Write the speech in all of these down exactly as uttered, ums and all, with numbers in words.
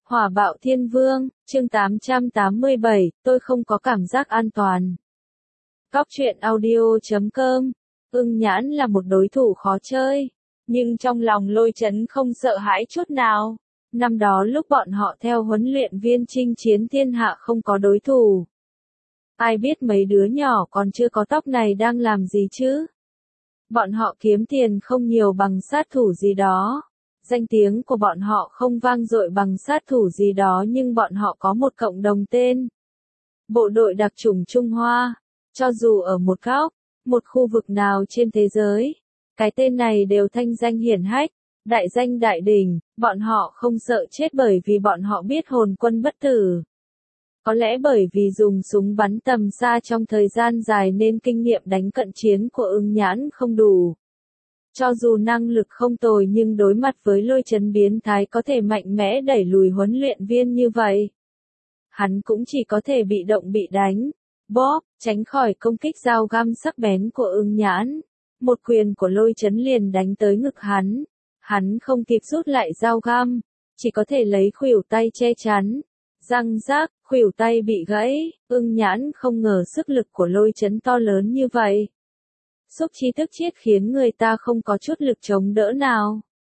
Hỏa bạo thiên vương, chương tám trăm tám mươi bảy, tôi không có cảm giác an toàn. Cóc truyện audio chấm com, Ưng Nhãn là một đối thủ khó chơi, nhưng trong lòng Lôi Chấn không sợ hãi chút nào. Năm đó lúc bọn họ theo huấn luyện viên chinh chiến thiên hạ không có đối thủ. Ai biết mấy đứa nhỏ còn chưa có tóc này đang làm gì chứ? Bọn họ kiếm tiền không nhiều bằng sát thủ gì đó. Danh tiếng của bọn họ không vang dội bằng sát thủ gì đó nhưng bọn họ có một cộng đồng tên. Bộ đội đặc chủng Trung Hoa. Cho dù ở một góc, một khu vực nào trên thế giới, cái tên này đều thanh danh hiển hách, đại danh đại đỉnh, bọn họ không sợ chết bởi vì bọn họ biết hồn quân bất tử. Có lẽ bởi vì dùng súng bắn tầm xa trong thời gian dài nên kinh nghiệm đánh cận chiến của Ưng Nhãn không đủ. Cho dù năng lực không tồi nhưng đối mặt với Lôi Chấn biến thái có thể mạnh mẽ đẩy lùi huấn luyện viên như vậy. Hắn cũng chỉ có thể bị động bị đánh, bóp, tránh khỏi công kích dao găm sắc bén của Ưng Nhãn. Một quyền của Lôi Chấn liền đánh tới ngực hắn. Hắn không kịp rút lại dao găm, chỉ có thể lấy khuỷu tay che chắn. Răng rác, khuỷu tay bị gãy, Ưng Nhãn không ngờ sức lực của Lôi Chấn to lớn như vậy. Xúc chi tức chết khiến người ta không có chút lực chống đỡ nào.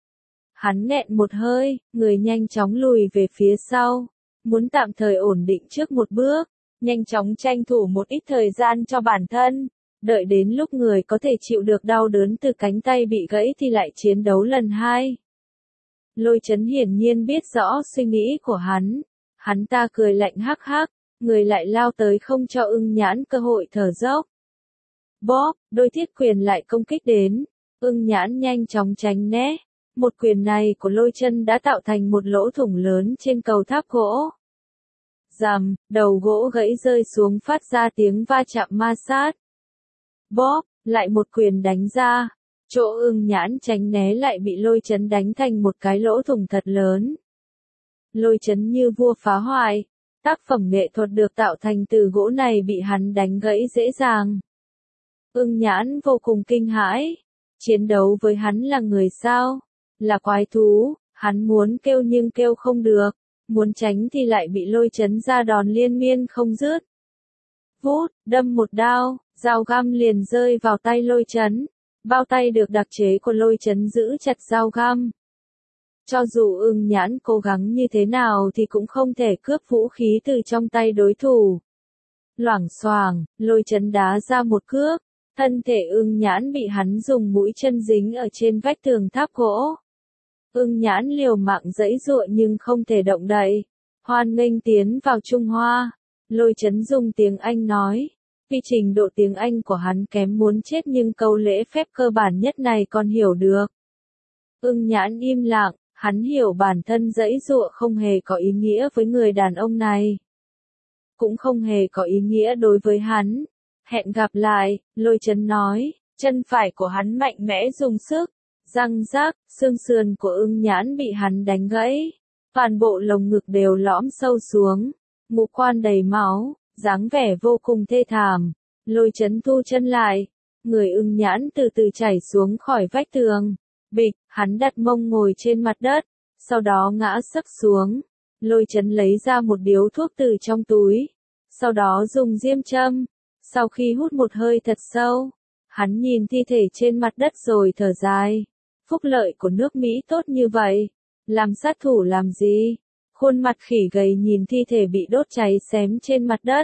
Hắn nghẹn một hơi, người nhanh chóng lùi về phía sau, muốn tạm thời ổn định trước một bước, nhanh chóng tranh thủ một ít thời gian cho bản thân, đợi đến lúc người có thể chịu được đau đớn từ cánh tay bị gãy thì lại chiến đấu lần hai. Lôi Chấn hiển nhiên biết rõ suy nghĩ của hắn, hắn ta cười lạnh hắc hắc, người lại lao tới không cho Ưng Nhãn cơ hội thở dốc. Bóp, đôi thiết quyền lại công kích đến, Ưng Nhãn nhanh chóng tránh né. Một quyền này của Lôi Chân đã tạo thành một lỗ thủng lớn trên cầu tháp gỗ. Rầm, đầu gỗ gãy rơi xuống phát ra tiếng va chạm ma sát. Bóp, lại một quyền đánh ra, chỗ Ưng Nhãn tránh né lại bị Lôi Chấn đánh thành một cái lỗ thủng thật lớn. Lôi Chấn như vua phá hoại, tác phẩm nghệ thuật được tạo thành từ gỗ này bị hắn đánh gãy dễ dàng. Ưng Nhãn vô cùng kinh hãi, chiến đấu với hắn là người sao? Là quái thú, hắn muốn kêu nhưng kêu không được, muốn tránh thì lại bị Lôi Chấn ra đòn liên miên không dứt. Vút, đâm một đao, dao găm liền rơi vào tay Lôi Chấn, bao tay được đặc chế của Lôi Chấn giữ chặt dao găm. Cho dù Ưng Nhãn cố gắng như thế nào thì cũng không thể cướp vũ khí từ trong tay đối thủ. Loảng xoảng, Lôi Chấn đá ra một cước. Thân thể Ưng Nhãn bị hắn dùng mũi chân dính ở trên vách tường tháp gỗ. Ưng Nhãn liều mạng giãy giụa nhưng không thể động đậy. Hoan nghênh tiến vào Trung Hoa. Lôi Chấn dùng tiếng Anh nói. Vì trình độ tiếng Anh của hắn kém muốn chết nhưng câu lễ phép cơ bản nhất này còn hiểu được. Ưng Nhãn im lặng, hắn hiểu bản thân giãy giụa không hề có ý nghĩa với người đàn ông này. Cũng không hề có ý nghĩa đối với hắn. Hẹn gặp lại, Lôi Chấn nói, chân phải của hắn mạnh mẽ dùng sức, răng rác, xương sườn của Ưng Nhãn bị hắn đánh gãy, toàn bộ lồng ngực đều lõm sâu xuống, ngũ quan đầy máu, dáng vẻ vô cùng thê thảm. Lôi Chấn thu chân lại, người Ưng Nhãn từ từ chảy xuống khỏi vách tường, bịch, hắn đặt mông ngồi trên mặt đất, sau đó ngã sấp xuống. Lôi Chấn lấy ra một điếu thuốc từ trong túi, sau đó dùng diêm châm. Sau khi hút một hơi thật sâu, hắn nhìn thi thể trên mặt đất rồi thở dài. Phúc lợi của nước Mỹ tốt như vậy, làm sát thủ làm gì? Khuôn mặt khỉ gầy nhìn thi thể bị đốt cháy xém trên mặt đất.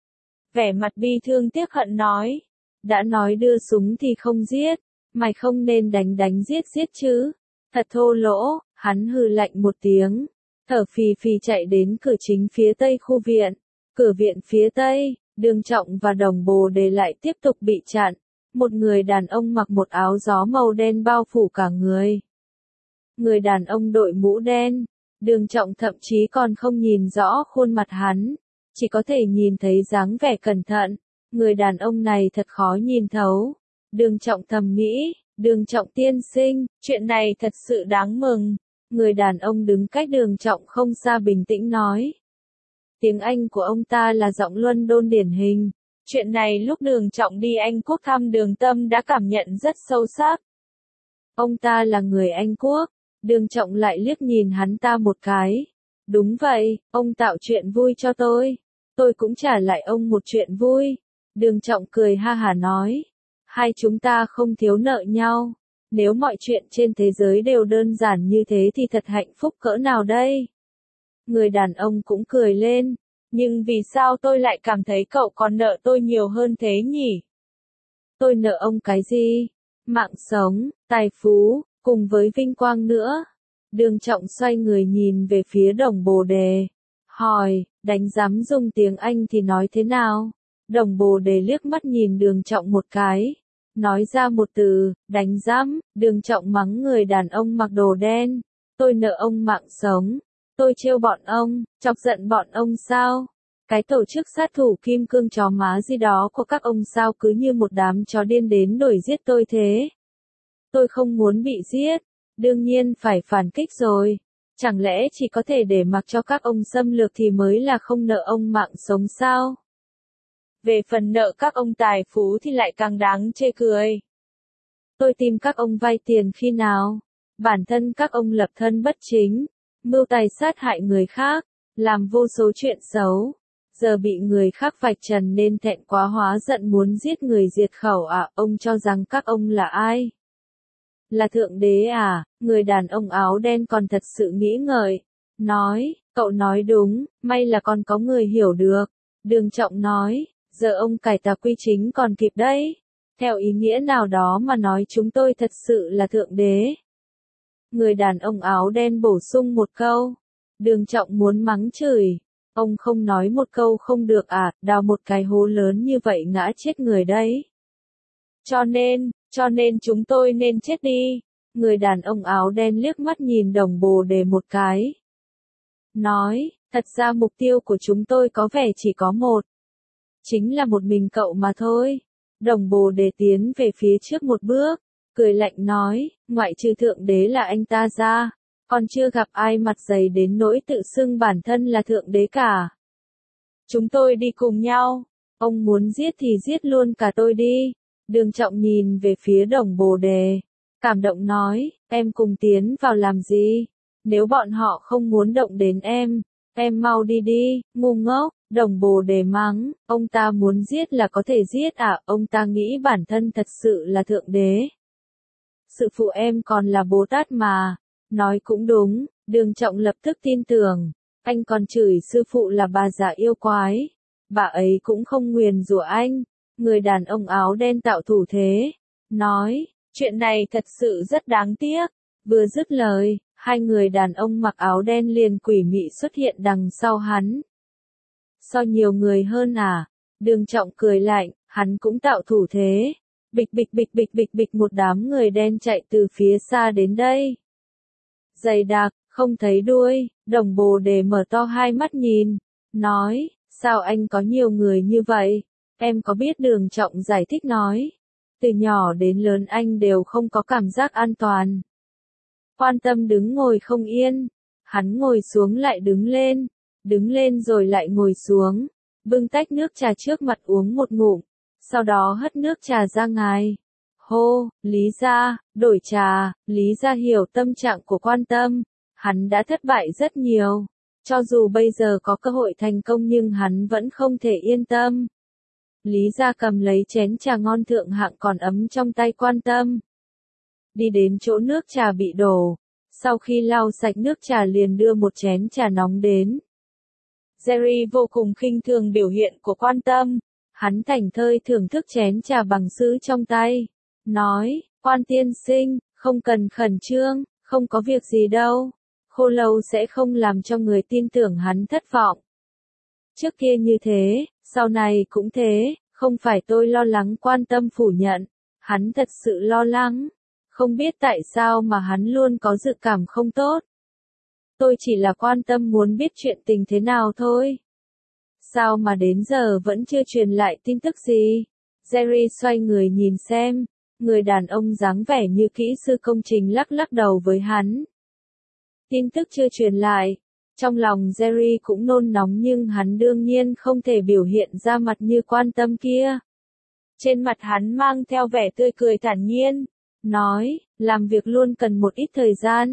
Vẻ mặt bi thương tiếc hận nói, đã nói đưa súng thì không giết, mày không nên đánh đánh giết giết chứ. Thật thô lỗ, hắn hừ lạnh một tiếng, thở phì phì chạy đến cửa chính phía tây khu viện. Cửa viện phía tây. Đường Trọng và Đồng Bồ Đề lại tiếp tục bị chặn. Một người đàn ông mặc một áo gió màu đen bao phủ cả người. Người đàn ông đội mũ đen. Đường Trọng thậm chí còn không nhìn rõ khuôn mặt hắn. Chỉ có thể nhìn thấy dáng vẻ cẩn thận. Người đàn ông này thật khó nhìn thấu. Đường Trọng thầm nghĩ, Đường Trọng tiên sinh, chuyện này thật sự đáng mừng. Người đàn ông đứng cách Đường Trọng không xa bình tĩnh nói. Tiếng Anh của ông ta là giọng London điển hình. Chuyện này lúc Đường Trọng đi Anh Quốc thăm Đường Tâm đã cảm nhận rất sâu sắc. Ông ta là người Anh Quốc. Đường Trọng lại liếc nhìn hắn ta một cái. Đúng vậy, ông tạo chuyện vui cho tôi. Tôi cũng trả lại ông một chuyện vui. Đường Trọng cười ha hả nói. Hai chúng ta không thiếu nợ nhau. Nếu mọi chuyện trên thế giới đều đơn giản như thế thì thật hạnh phúc cỡ nào đây? Người đàn ông cũng cười lên. Nhưng vì sao tôi lại cảm thấy cậu còn nợ tôi nhiều hơn thế nhỉ? Tôi nợ ông cái gì? Mạng sống, tài phú, cùng với vinh quang nữa. Đường Trọng xoay người nhìn về phía Đồng Bồ Đề. Hỏi, đánh giám dùng tiếng Anh thì nói thế nào? Đồng Bồ Đề liếc mắt nhìn Đường Trọng một cái. Nói ra một từ, đánh giám. Đường Trọng mắng người đàn ông mặc đồ đen. Tôi nợ ông mạng sống. Tôi trêu bọn ông, chọc giận bọn ông sao? Cái tổ chức sát thủ kim cương chó má gì đó của các ông sao cứ như một đám chó điên đến đuổi giết tôi thế? Tôi không muốn bị giết, đương nhiên phải phản kích rồi. Chẳng lẽ chỉ có thể để mặc cho các ông xâm lược thì mới là không nợ ông mạng sống sao? Về phần nợ các ông tài phú thì lại càng đáng chê cười. Tôi tìm các ông vay tiền khi nào? Bản thân các ông lập thân bất chính, mưu tài sát hại người khác, làm vô số chuyện xấu. Giờ bị người khác vạch trần nên thẹn quá hóa giận muốn giết người diệt khẩu à? Ông cho rằng các ông là ai? Là thượng đế à? Người đàn ông áo đen còn thật sự nghĩ ngợi. Nói, cậu nói đúng, may là còn có người hiểu được. Đường Trọng nói, giờ ông cải tà quy chính còn kịp đấy. Theo ý nghĩa nào đó mà nói chúng tôi thật sự là thượng đế. Người đàn ông áo đen bổ sung một câu. Đường Trọng muốn mắng chửi. Ông không nói một câu không được à, đào một cái hố lớn như vậy ngã chết người đấy. Cho nên, cho nên chúng tôi nên chết đi. Người đàn ông áo đen liếc mắt nhìn Đồng Bồ Đề một cái. Nói, thật ra mục tiêu của chúng tôi có vẻ chỉ có một. Chính là một mình cậu mà thôi. Đồng Bồ Đề tiến về phía trước một bước, cười lạnh nói, ngoại trừ thượng đế là anh ta ra. Còn chưa gặp ai mặt dày đến nỗi tự xưng bản thân là thượng đế cả. Chúng tôi đi cùng nhau. Ông muốn giết thì giết luôn cả tôi đi. Đường Trọng nhìn về phía Đồng Bồ Đề. Cảm động nói, em cùng tiến vào làm gì? Nếu bọn họ không muốn động đến em, em mau đi đi, ngu ngốc. Đồng Bồ Đề mắng, ông ta muốn giết là có thể giết à? Ông ta nghĩ bản thân thật sự là thượng đế. Sư phụ em còn là Bồ Tát mà. Nói cũng đúng, Đường Trọng lập tức tin tưởng. Anh còn chửi sư phụ là bà già yêu quái. Bà ấy cũng không nguyền rủa anh. Người đàn ông áo đen tạo thủ thế. Nói, chuyện này thật sự rất đáng tiếc. Vừa dứt lời, hai người đàn ông mặc áo đen liền quỷ mị xuất hiện đằng sau hắn. Sao nhiều người hơn à? Đường Trọng cười lạnh, hắn cũng tạo thủ thế. Bịch bịch bịch bịch bịch bịch một đám người đen chạy từ phía xa đến đây. Dày đặc, không thấy đuôi, Đồng Bồ Đề mở to hai mắt nhìn, nói, sao anh có nhiều người như vậy? Em có biết? Đường Trọng giải thích nói, từ nhỏ đến lớn anh đều không có cảm giác an toàn. Quan Tâm đứng ngồi không yên, hắn ngồi xuống lại đứng lên, đứng lên rồi lại ngồi xuống, bưng tách nước trà trước mặt uống một ngụm, sau đó hất nước trà ra ngoài. Hô, Lý gia, đổi trà. Lý gia hiểu tâm trạng của Quan Tâm. Hắn đã thất bại rất nhiều. Cho dù bây giờ có cơ hội thành công nhưng hắn vẫn không thể yên tâm. Lý gia cầm lấy chén trà ngon thượng hạng còn ấm trong tay Quan Tâm. Đi đến chỗ nước trà bị đổ. Sau khi lau sạch nước trà liền đưa một chén trà nóng đến. Jerry vô cùng khinh thường biểu hiện của Quan Tâm. Hắn thảnh thơi thưởng thức chén trà bằng sứ trong tay. Nói, Quan tiên sinh, không cần khẩn trương, không có việc gì đâu. Khô lâu sẽ không làm cho người tin tưởng hắn thất vọng. Trước kia như thế, sau này cũng thế, không phải tôi lo lắng. Quan Tâm phủ nhận. Hắn thật sự lo lắng. Không biết tại sao mà hắn luôn có dự cảm không tốt. Tôi chỉ là quan tâm muốn biết chuyện tình thế nào thôi. Sao mà đến giờ vẫn chưa truyền lại tin tức gì? Jerry xoay người nhìn xem. Người đàn ông dáng vẻ như kỹ sư công trình lắc lắc đầu với hắn. Tin tức chưa truyền lại. Trong lòng Jerry cũng nôn nóng nhưng hắn đương nhiên không thể biểu hiện ra mặt như Quan Tâm kia. Trên mặt hắn mang theo vẻ tươi cười thản nhiên. Nói, làm việc luôn cần một ít thời gian.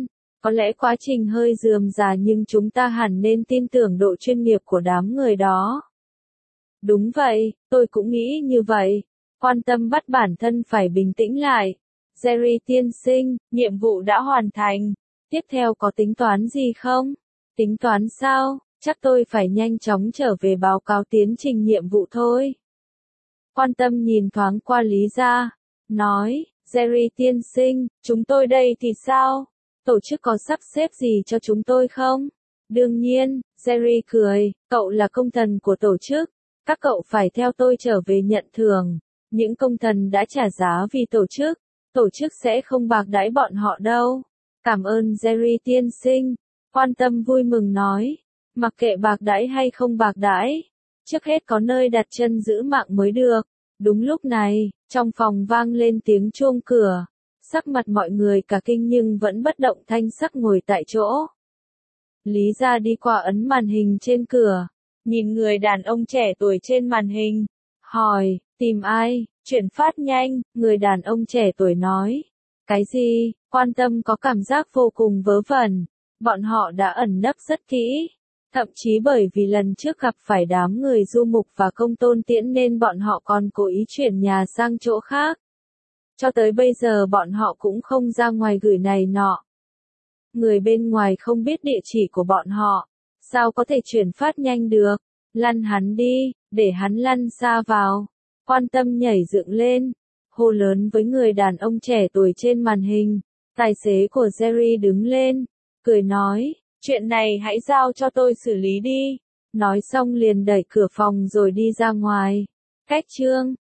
Có lẽ quá trình hơi rườm rà nhưng chúng ta hẳn nên tin tưởng độ chuyên nghiệp của đám người đó. Đúng vậy, tôi cũng nghĩ như vậy. Quan Tâm bắt bản thân phải bình tĩnh lại. Jerry tiên sinh, nhiệm vụ đã hoàn thành. Tiếp theo có tính toán gì không? Tính toán sao? Chắc tôi phải nhanh chóng trở về báo cáo tiến trình nhiệm vụ thôi. Quan Tâm nhìn thoáng qua Lý Gia, nói, Jerry tiên sinh, chúng tôi đây thì sao? Tổ chức có sắp xếp gì cho chúng tôi không? Đương nhiên, Jerry cười, cậu là công thần của tổ chức. Các cậu phải theo tôi trở về nhận thưởng. Những công thần đã trả giá vì tổ chức. Tổ chức sẽ không bạc đãi bọn họ đâu. Cảm ơn Jerry tiên sinh. Quan Tâm vui mừng nói. Mặc kệ bạc đãi hay không bạc đãi. Trước hết có nơi đặt chân giữ mạng mới được. Đúng lúc này, trong phòng vang lên tiếng chuông cửa. Sắc mặt mọi người cả kinh nhưng vẫn bất động thanh sắc ngồi tại chỗ. Lý Gia đi qua ấn màn hình trên cửa. Nhìn người đàn ông trẻ tuổi trên màn hình. Hỏi, tìm ai? Chuyển phát nhanh, người đàn ông trẻ tuổi nói. Cái gì? Quan Tâm có cảm giác vô cùng vớ vẩn. Bọn họ đã ẩn nấp rất kỹ. Thậm chí bởi vì lần trước gặp phải đám người Du Mục và Công Tôn Tiễn nên bọn họ còn cố ý chuyển nhà sang chỗ khác. Cho tới bây giờ bọn họ cũng không ra ngoài gửi này nọ. Người bên ngoài không biết địa chỉ của bọn họ. Sao có thể chuyển phát nhanh được? Lăn hắn đi, để hắn lăn xa vào. Quan Tâm nhảy dựng lên, hô lớn với người đàn ông trẻ tuổi trên màn hình. Tài xế của Jerry đứng lên, cười nói, chuyện này hãy giao cho tôi xử lý đi. Nói xong liền đẩy cửa phòng rồi đi ra ngoài. Cách chương